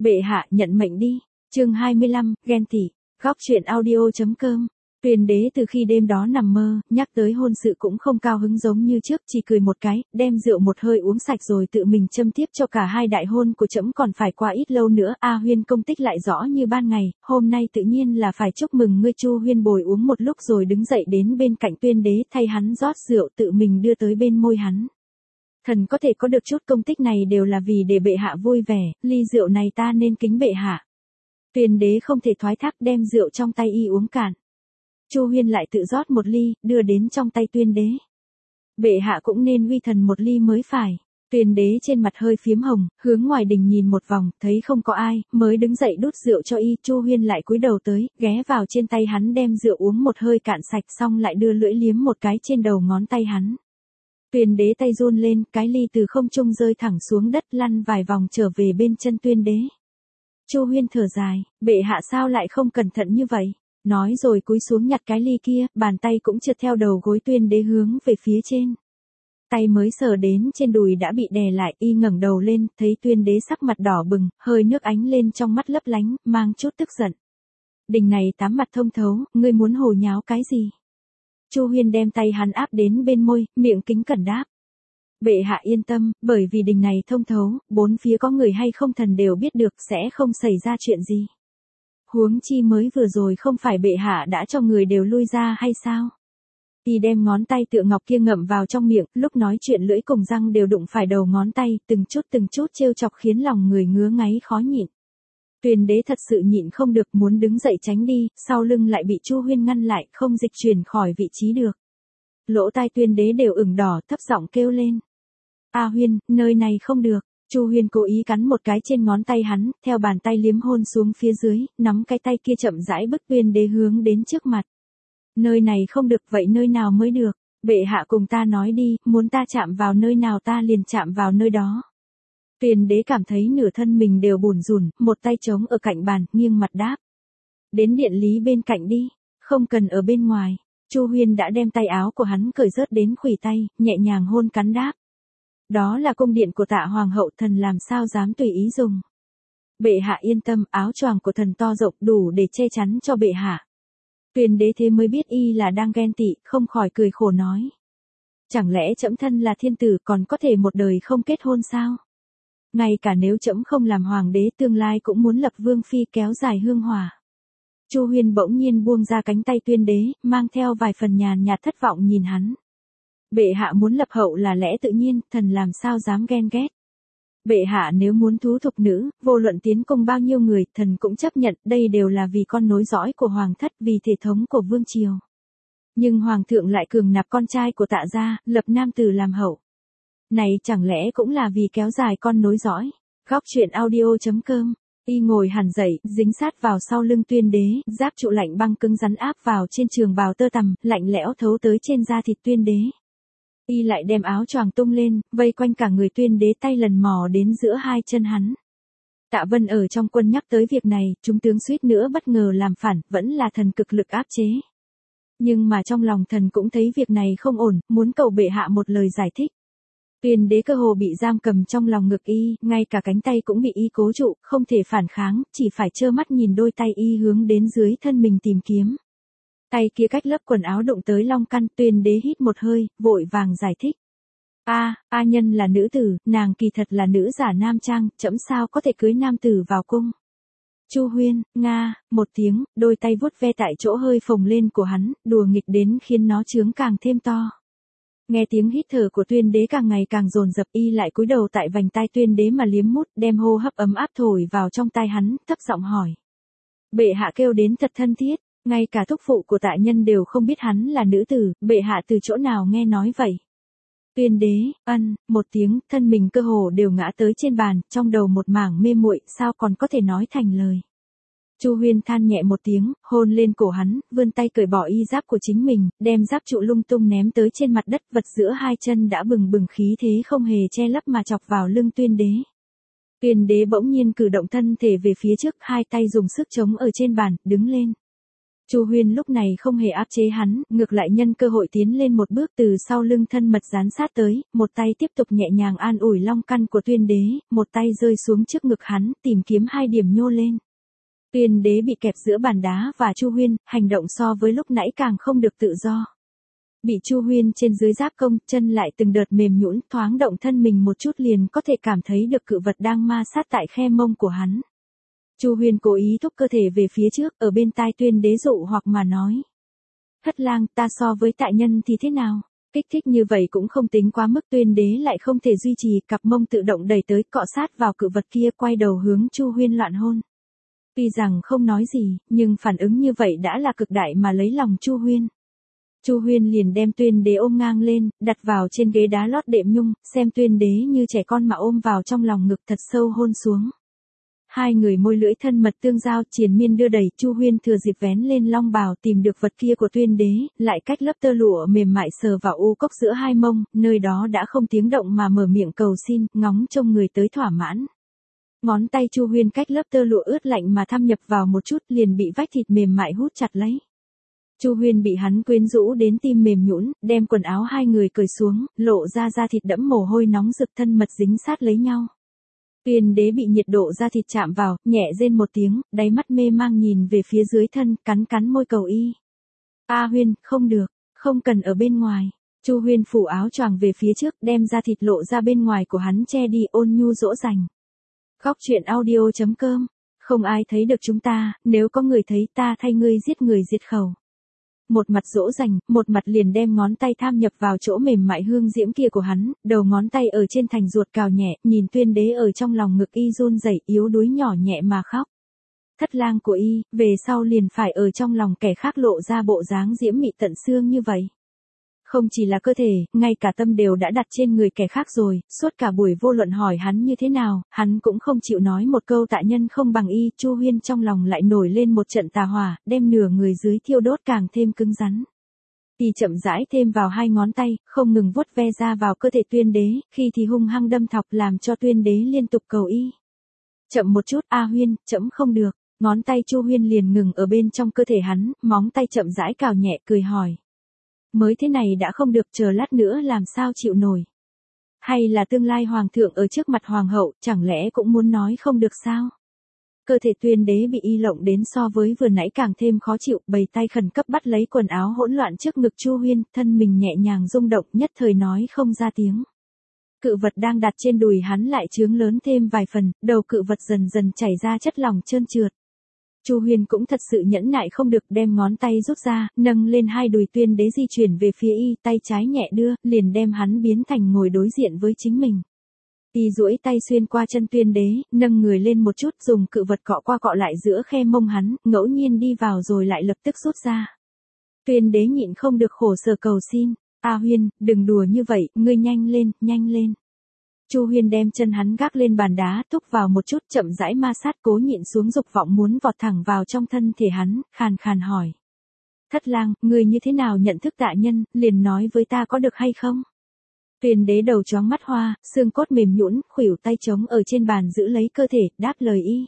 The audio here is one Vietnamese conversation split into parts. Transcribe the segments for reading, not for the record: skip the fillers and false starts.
Bệ hạ nhận mệnh đi. Chương 25, ghen tị. Góc truyện audio.com. Tuyên đế từ khi đêm đó nằm mơ, nhắc tới hôn sự cũng không cao hứng giống như trước, chỉ cười một cái, đem rượu một hơi uống sạch rồi tự mình châm tiếp cho cả hai đại hôn của trẫm còn phải qua ít lâu nữa. A Huyên công tích lại rõ như ban ngày, hôm nay tự nhiên là phải chúc mừng ngươi. Chu Huyên bồi uống một lúc rồi đứng dậy đến bên cạnh Tuyên đế thay hắn rót rượu tự mình đưa tới bên môi hắn. Thần có thể có được chút công tích này đều là vì để bệ hạ vui vẻ, ly rượu này ta nên kính bệ hạ. Tuyên đế không thể thoái thác đem rượu trong tay y uống cạn. Chu Huyên lại tự rót một ly, đưa đến trong tay Tuyên đế. Bệ hạ cũng nên uy thần một ly mới phải. Tuyên đế trên mặt hơi phiếm hồng, hướng ngoài đình nhìn một vòng, thấy không có ai, mới đứng dậy đút rượu cho y. Chu Huyên lại cúi đầu tới, ghé vào trên tay hắn đem rượu uống một hơi cạn sạch xong lại đưa lưỡi liếm một cái trên đầu ngón tay hắn. Tuyên đế tay run lên, cái ly từ không trung rơi thẳng xuống đất lăn vài vòng trở về bên chân Tuyên đế. Chu Huyên thở dài, bệ hạ sao lại không cẩn thận như vậy? Nói rồi cúi xuống nhặt cái ly kia, bàn tay cũng trượt theo đầu gối Tuyên đế hướng về phía trên. Tay mới sờ đến trên đùi đã bị đè lại, y ngẩng đầu lên, thấy Tuyên đế sắc mặt đỏ bừng, hơi nước ánh lên trong mắt lấp lánh, mang chút tức giận. Đình này tám mặt thông thấu, ngươi muốn hồ nháo cái gì? Chu Huyên đem tay hắn áp đến bên môi, miệng kính cẩn đáp. Bệ hạ yên tâm, bởi vì đình này thông thấu, bốn phía có người hay không thần đều biết được sẽ không xảy ra chuyện gì. Huống chi mới vừa rồi không phải bệ hạ đã cho người đều lui ra hay sao? Y đem ngón tay tựa ngọc kia ngậm vào trong miệng, lúc nói chuyện lưỡi cùng răng đều đụng phải đầu ngón tay, từng chút trêu chọc khiến lòng người ngứa ngáy khó nhịn. Tuyên đế thật sự nhịn không được muốn đứng dậy tránh đi, sau lưng lại bị Chu Huyên ngăn lại, không dịch chuyển khỏi vị trí được. Lỗ tai Tuyên đế đều ửng đỏ, thấp giọng kêu lên. A Huyên, nơi này không được. Chu Huyên cố ý cắn một cái trên ngón tay hắn, theo bàn tay liếm hôn xuống phía dưới, nắm cái tay kia chậm rãi bức Tuyên đế hướng đến trước mặt. Nơi này không được, vậy nơi nào mới được? Bệ hạ cùng ta nói đi, muốn ta chạm vào nơi nào ta liền chạm vào nơi đó. Tuyên đế cảm thấy nửa thân mình đều bủn rủn, một tay trống ở cạnh bàn, nghiêng mặt đáp. Đến điện lý bên cạnh đi, không cần ở bên ngoài. Chu Huyên đã đem tay áo của hắn cởi rớt đến khuỷu tay, nhẹ nhàng hôn cắn đáp. Đó là cung điện của Tạ hoàng hậu, thần làm sao dám tùy ý dùng. Bệ hạ yên tâm, áo choàng của thần to rộng đủ để che chắn cho bệ hạ. Tuyên đế thế mới biết y là đang ghen tị, không khỏi cười khổ nói. Chẳng lẽ trẫm thân là thiên tử còn có thể một đời không kết hôn sao? Ngay cả nếu trẫm không làm hoàng đế tương lai cũng muốn lập vương phi kéo dài hương hỏa. Chu Huyên bỗng nhiên buông ra cánh tay Tuyên đế, mang theo vài phần nhàn nhạt thất vọng nhìn hắn. Bệ hạ muốn lập hậu là lẽ tự nhiên, thần làm sao dám ghen ghét. Bệ hạ nếu muốn thú thục nữ, vô luận tiến công bao nhiêu người, thần cũng chấp nhận, đây đều là vì con nối dõi của hoàng thất, vì thể thống của vương triều. Nhưng hoàng thượng lại cường nạp con trai của Tạ gia, lập nam tử làm hậu. Này chẳng lẽ cũng là vì kéo dài con nối dõi. Góc truyện audio.com. Y ngồi hẳn dậy, dính sát vào sau lưng Tuyên đế, giáp trụ lạnh băng cứng rắn áp vào trên trường bào tơ tằm, lạnh lẽo thấu tới trên da thịt Tuyên đế. Y lại đem áo choàng tung lên, vây quanh cả người Tuyên đế, tay lần mò đến giữa hai chân hắn. Tạ Vân ở trong quân nhắc tới việc này, chúng tướng suýt nữa bất ngờ làm phản, vẫn là thần cực lực áp chế. Nhưng mà trong lòng thần cũng thấy việc này không ổn, muốn cầu bệ hạ một lời giải thích. Tuyên đế cơ hồ bị giam cầm trong lòng ngực y, ngay cả cánh tay cũng bị y cố trụ, không thể phản kháng, chỉ phải trơ mắt nhìn đôi tay y hướng đến dưới thân mình tìm kiếm. Tay kia cách lớp quần áo đụng tới long căn, Tuyên đế hít một hơi, vội vàng giải thích. A nhân là nữ tử, nàng kỳ thật là nữ giả nam trang, trẫm sao có thể cưới nam tử vào cung. Chu Huyên, nga, một tiếng, đôi tay vuốt ve tại chỗ hơi phồng lên của hắn, đùa nghịch đến khiến nó trướng càng thêm to. Nghe tiếng hít thở của Tuyên đế càng ngày càng dồn dập, y lại cúi đầu tại vành tai Tuyên đế mà liếm mút, đem hô hấp ấm áp thổi vào trong tai hắn, thấp giọng hỏi. Bệ hạ kêu đến thật thân thiết, ngay cả thúc phụ của Tạ nhân đều không biết hắn là nữ tử, bệ hạ từ chỗ nào nghe nói vậy. Tuyên đế, một tiếng, thân mình cơ hồ đều ngã tới trên bàn, trong đầu một mảng mê muội, sao còn có thể nói thành lời. Chu Huyên than nhẹ một tiếng, hôn lên cổ hắn, vươn tay cởi bỏ y giáp của chính mình, đem giáp trụ lung tung ném tới trên mặt đất, vật giữa hai chân đã bừng bừng khí thế không hề che lấp mà chọc vào lưng Tuyên đế. Tuyên đế bỗng nhiên cử động thân thể về phía trước, hai tay dùng sức chống ở trên bàn, đứng lên. Chu Huyên lúc này không hề áp chế hắn, ngược lại nhân cơ hội tiến lên một bước từ sau lưng thân mật dán sát tới, một tay tiếp tục nhẹ nhàng an ủi long căn của Tuyên Đế, một tay rơi xuống trước ngực hắn, tìm kiếm hai điểm nhô lên. Tuyên Đế bị kẹp giữa bàn đá và Chu Huyên, hành động so với lúc nãy càng không được tự do. Bị Chu Huyên trên dưới giáp công, chân lại từng đợt mềm nhũn, thoáng động thân mình một chút liền có thể cảm thấy được cự vật đang ma sát tại khe mông của hắn. Chu Huyên cố ý thúc cơ thể về phía trước, ở bên tai Tuyên Đế dụ hoặc mà nói. Thất lang, ta so với tại nhân thì thế nào? Kích thích như vậy cũng không tính quá mức. Tuyên Đế lại không thể duy trì, cặp mông tự động đẩy tới, cọ sát vào cự vật kia, quay đầu hướng Chu Huyên loạn hôn. Tuy rằng không nói gì, nhưng phản ứng như vậy đã là cực đại mà lấy lòng Chu Huyên. Chu Huyên liền đem Tuyên Đế ôm ngang lên, đặt vào trên ghế đá lót đệm nhung, xem Tuyên Đế như trẻ con mà ôm vào trong lòng ngực, thật sâu hôn xuống. Hai người môi lưỡi thân mật tương giao, triền miên đưa đẩy. Chu Huyên thừa dịp vén lên long bào tìm được vật kia của Tuyên Đế, lại cách lớp tơ lụa mềm mại sờ vào u cốc giữa hai mông, nơi đó đã không tiếng động mà mở miệng cầu xin, ngóng trông người tới thỏa mãn. Ngón tay Chu Huyên cách lớp tơ lụa ướt lạnh mà thâm nhập vào một chút, liền bị vách thịt mềm mại hút chặt lấy. Chu Huyên bị hắn quyến rũ đến tim mềm nhũn, đem quần áo hai người cởi xuống, lộ ra da thịt đẫm mồ hôi nóng rực, thân mật dính sát lấy nhau. Tuyên Đế bị nhiệt độ da thịt chạm vào, nhẹ rên một tiếng, đáy mắt mê mang nhìn về phía dưới thân, cắn cắn môi cầu y. A Huyên, không được, không cần ở bên ngoài. Chu Huyên phủ áo choàng về phía trước, đem da thịt lộ ra bên ngoài của hắn che đi, ôn nhu dỗ dành. Góc truyện audio.com. Không ai thấy được chúng ta, nếu có người thấy ta thay ngươi giết người diệt khẩu. Một mặt dỗ dành, một mặt liền đem ngón tay tham nhập vào chỗ mềm mại hương diễm kia của hắn, đầu ngón tay ở trên thành ruột cào nhẹ, nhìn Tuyên Đế ở trong lòng ngực y run rẩy, yếu đuối nhỏ nhẹ mà khóc. Thất lang của y, về sau liền phải ở trong lòng kẻ khác lộ ra bộ dáng diễm mị tận xương như vậy. Không chỉ là cơ thể, ngay cả tâm đều đã đặt trên người kẻ khác rồi, suốt cả buổi vô luận hỏi hắn như thế nào, hắn cũng không chịu nói một câu tạ nhân không bằng y. Chu Huyên trong lòng lại nổi lên một trận tà hỏa, đem nửa người dưới thiêu đốt càng thêm cứng rắn. Y chậm rãi thêm vào hai ngón tay, không ngừng vuốt ve ra vào cơ thể Tuyên Đế, khi thì hung hăng đâm thọc làm cho Tuyên Đế liên tục cầu y. Chậm một chút, A Huyên, chậm không được. Ngón tay Chu Huyên liền ngừng ở bên trong cơ thể hắn, móng tay chậm rãi cào nhẹ, cười hỏi. Mới thế này đã không được, chờ lát nữa làm sao chịu nổi. Hay là tương lai hoàng thượng ở trước mặt hoàng hậu, chẳng lẽ cũng muốn nói không được sao? Cơ thể Tuyên Đế bị y lộng đến so với vừa nãy càng thêm khó chịu, bày tay khẩn cấp bắt lấy quần áo hỗn loạn trước ngực Chu Huyên, thân mình nhẹ nhàng rung động, nhất thời nói không ra tiếng. Cự vật đang đặt trên đùi hắn lại chướng lớn thêm vài phần, đầu cự vật dần dần chảy ra chất lỏng trơn trượt. Chu Huyên cũng thật sự nhẫn nại không được, đem ngón tay rút ra, nâng lên hai đùi Tuyên Đế di chuyển về phía y, tay trái nhẹ đưa, liền đem hắn biến thành ngồi đối diện với chính mình. Y duỗi tay xuyên qua chân Tuyên Đế, nâng người lên một chút, dùng cự vật cọ qua cọ lại giữa khe mông hắn, ngẫu nhiên đi vào rồi lại lập tức rút ra. Tuyên Đế nhịn không được khổ sở cầu xin, A Huyên, đừng đùa như vậy, ngươi nhanh lên, nhanh lên. Chu Huyên đem chân hắn gác lên bàn đá, thúc vào một chút, chậm rãi ma sát, cố nhịn xuống dục vọng muốn vọt thẳng vào trong thân thể hắn, khàn khàn hỏi. Thất lang, ngươi như thế nào nhận thức tạ nhân, liền nói với ta có được hay không? Tuyên Đế đầu chóng mắt hoa, xương cốt mềm nhũn, khuỷu tay trống ở trên bàn giữ lấy cơ thể, đáp lời y.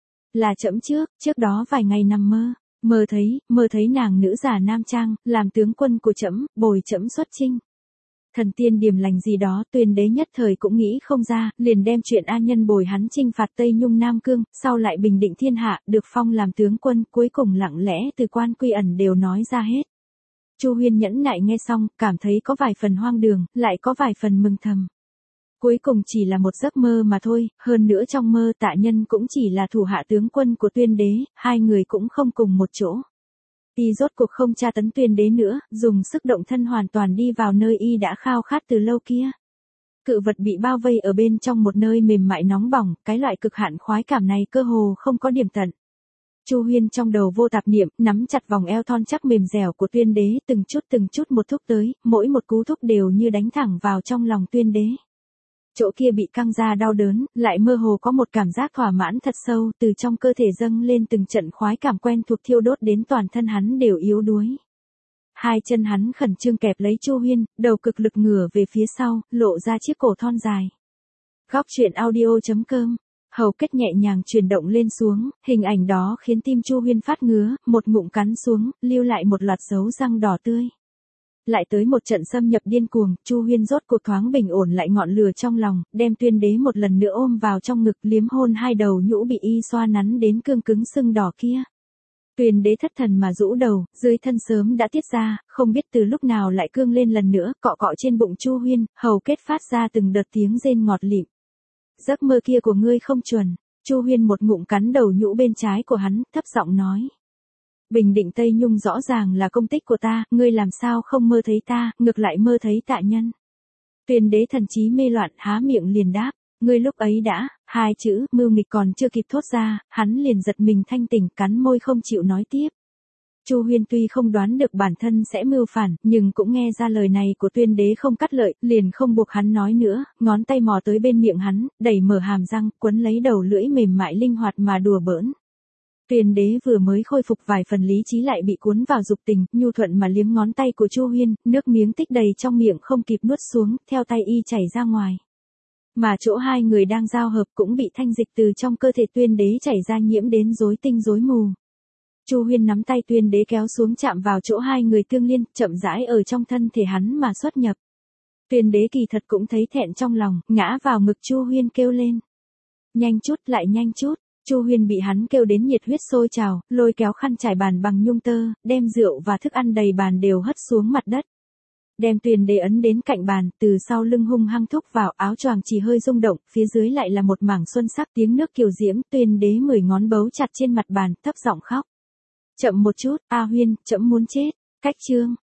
Là trẫm trước đó vài ngày nằm mơ thấy nàng nữ giả nam trang, làm tướng quân của trẫm, bồi trẫm xuất chinh. Thần tiên điềm lành gì đó, Tuyên Đế nhất thời cũng nghĩ không ra, liền đem chuyện A Nhân bồi hắn chinh phạt Tây Nhung Nam Cương, sau lại bình định thiên hạ, được phong làm tướng quân, cuối cùng lặng lẽ từ quan quy ẩn đều nói ra hết. Chu Huyên nhẫn nại nghe xong, cảm thấy có vài phần hoang đường, lại có vài phần mừng thầm. Cuối cùng chỉ là một giấc mơ mà thôi, hơn nữa trong mơ Tạ Nhân cũng chỉ là thủ hạ tướng quân của Tuyên Đế, hai người cũng không cùng một chỗ. Y rốt cuộc không tra tấn Tuyên Đế nữa, dùng sức động thân hoàn toàn đi vào nơi y đã khao khát từ lâu kia. Cự vật bị bao vây ở bên trong một nơi mềm mại nóng bỏng, cái loại cực hạn khoái cảm này cơ hồ không có điểm tận. Chu Huyên trong đầu vô tạp niệm, nắm chặt vòng eo thon chắc mềm dẻo của Tuyên Đế, từng chút một thúc tới, mỗi một cú thúc đều như đánh thẳng vào trong lòng Tuyên Đế. Chỗ kia bị căng ra đau đớn, lại mơ hồ có một cảm giác thỏa mãn thật sâu, từ trong cơ thể dâng lên từng trận khoái cảm quen thuộc thiêu đốt đến toàn thân hắn đều yếu đuối. Hai chân hắn khẩn trương kẹp lấy Chu Huyên, đầu cực lực ngửa về phía sau, lộ ra chiếc cổ thon dài. Góc truyện audio.com hầu kết nhẹ nhàng chuyển động lên xuống, hình ảnh đó khiến tim Chu Huyên phát ngứa, một ngụm cắn xuống, lưu lại một loạt dấu răng đỏ tươi. Lại tới một trận xâm nhập điên cuồng, Chu Huyên rốt cuộc thoáng bình ổn lại ngọn lửa trong lòng, đem Tuyên Đế một lần nữa ôm vào trong ngực, liếm hôn hai đầu nhũ bị y xoa nắn đến cương cứng sưng đỏ kia. Tuyên Đế thất thần mà rũ đầu, dưới thân sớm đã tiết ra, không biết từ lúc nào lại cương lên lần nữa, cọ cọ trên bụng Chu Huyên, hầu kết phát ra từng đợt tiếng rên ngọt lịm. Giấc mơ kia của ngươi không chuẩn. Chu Huyên một ngụm cắn đầu nhũ bên trái của hắn, thấp giọng nói. Bình Định Tây Nhung rõ ràng là công tích của ta, ngươi làm sao không mơ thấy ta, ngược lại mơ thấy tạ nhân. Tuyên Đế thần trí mê loạn, há miệng liền đáp. Ngươi lúc ấy đã, hai chữ mưu nghịch còn chưa kịp thốt ra, hắn liền giật mình thanh tỉnh, cắn môi không chịu nói tiếp. Chu Huyên tuy không đoán được bản thân sẽ mưu phản, nhưng cũng nghe ra lời này của Tuyên Đế không cắt lợi, liền không buộc hắn nói nữa, ngón tay mò tới bên miệng hắn, đẩy mở hàm răng, quấn lấy đầu lưỡi mềm mại linh hoạt mà đùa bỡn. Tuyên Đế vừa mới khôi phục vài phần lý trí lại bị cuốn vào dục tình, nhu thuận mà liếm ngón tay của Chu Huyên, nước miếng tích đầy trong miệng không kịp nuốt xuống, theo tay y chảy ra ngoài. Mà chỗ hai người đang giao hợp cũng bị thanh dịch từ trong cơ thể Tuyên Đế chảy ra nhiễm đến rối tinh rối mù. Chu Huyên nắm tay Tuyên Đế kéo xuống chạm vào chỗ hai người tương liên, chậm rãi ở trong thân thể hắn mà xuất nhập. Tuyên Đế kỳ thật cũng thấy thẹn trong lòng, ngã vào ngực Chu Huyên kêu lên. Nhanh chút, lại nhanh chút. Chu Huyên bị hắn kêu đến nhiệt huyết sôi trào, lôi kéo khăn trải bàn bằng nhung tơ, đem rượu và thức ăn đầy bàn đều hất xuống mặt đất. Đem Tuyên Đế ấn đến cạnh bàn, từ sau lưng hung hăng thúc vào, áo choàng chỉ hơi rung động, phía dưới lại là một mảng xuân sắc, tiếng nước kiều diễm. Tuyên Đế 10 ngón bấu chặt trên mặt bàn, thấp giọng khóc. Chậm một chút, A Huyên, trẫm muốn chết. Cách chương